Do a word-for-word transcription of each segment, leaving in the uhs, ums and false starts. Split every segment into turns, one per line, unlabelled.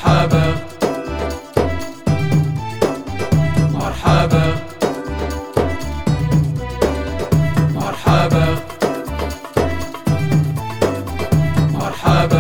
مرحبا مرحبا مرحبا مرحبا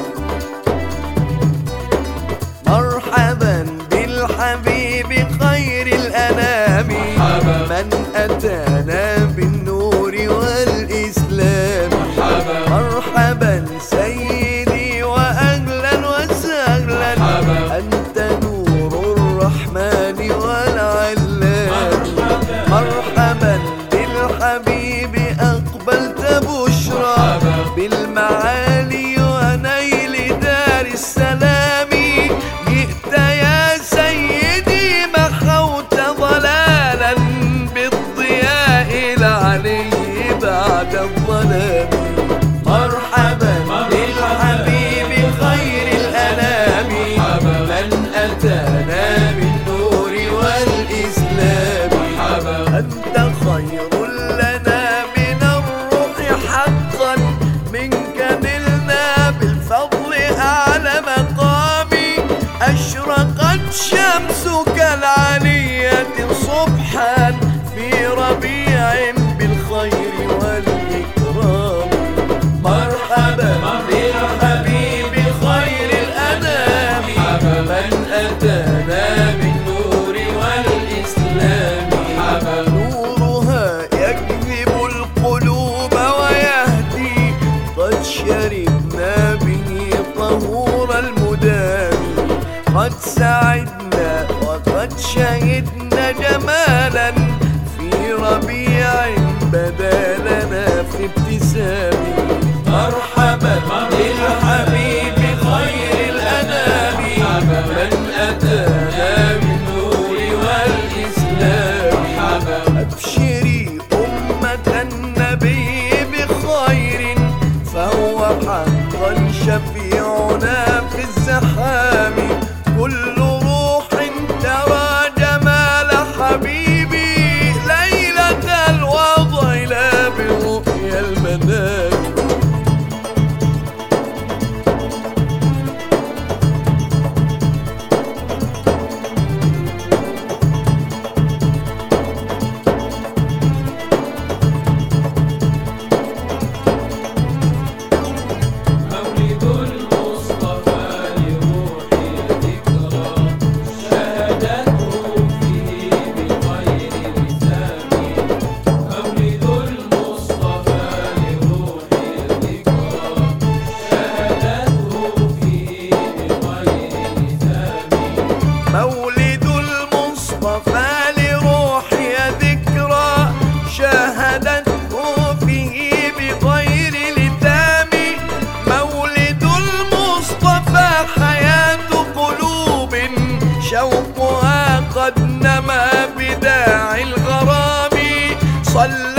مرحبا بالحبيب خير الأنام،
مرحبا
من أتانا بالنور والإسلام.
مرحبا
مرحبا سيدي وأهلا وسهلا،
مرحبا
أنت نور الرحمن والعلام. مرحبا بالحبيب أقبلت بشرى بالمعالي ونيل دار السلام. جئت يا سيدي محوت ضلالا بالضياء العلي بعد الظلام. مرحبا بالحبيب خير الأنام، من أتانا بالنور والإسلام. أنت خير لنا من الروح حقا، منك نلنا بالفضل أعلى مقام. أشرقت شمسك العالية صبحا في ربيع بالخير والإكرام. مرحبا بالحبيب خير الأنام، من أتانا بالنور والإسلام. نورها يجذب القلوب ويهدي، قد شربنا به طهور المدام. قد سعدنا وقد شهدنا جمالا في ربيع بدا لنا في ابتسام. مرحبا بالحبيب خير الأنام، من أتانا بالنور والإسلام. أبشري أمة النبي بخير، فهو حقا شفيعنا في الزحام. كل روح ترى جمال حبيبي ليلة الوضع لا برؤيا المنام. مولد المصطفى لروحي ذكرى، شاهدته فيه بغير لتام. مولد المصطفى حياة قلوب، شوقها قد نما بداعي الغرام. صلى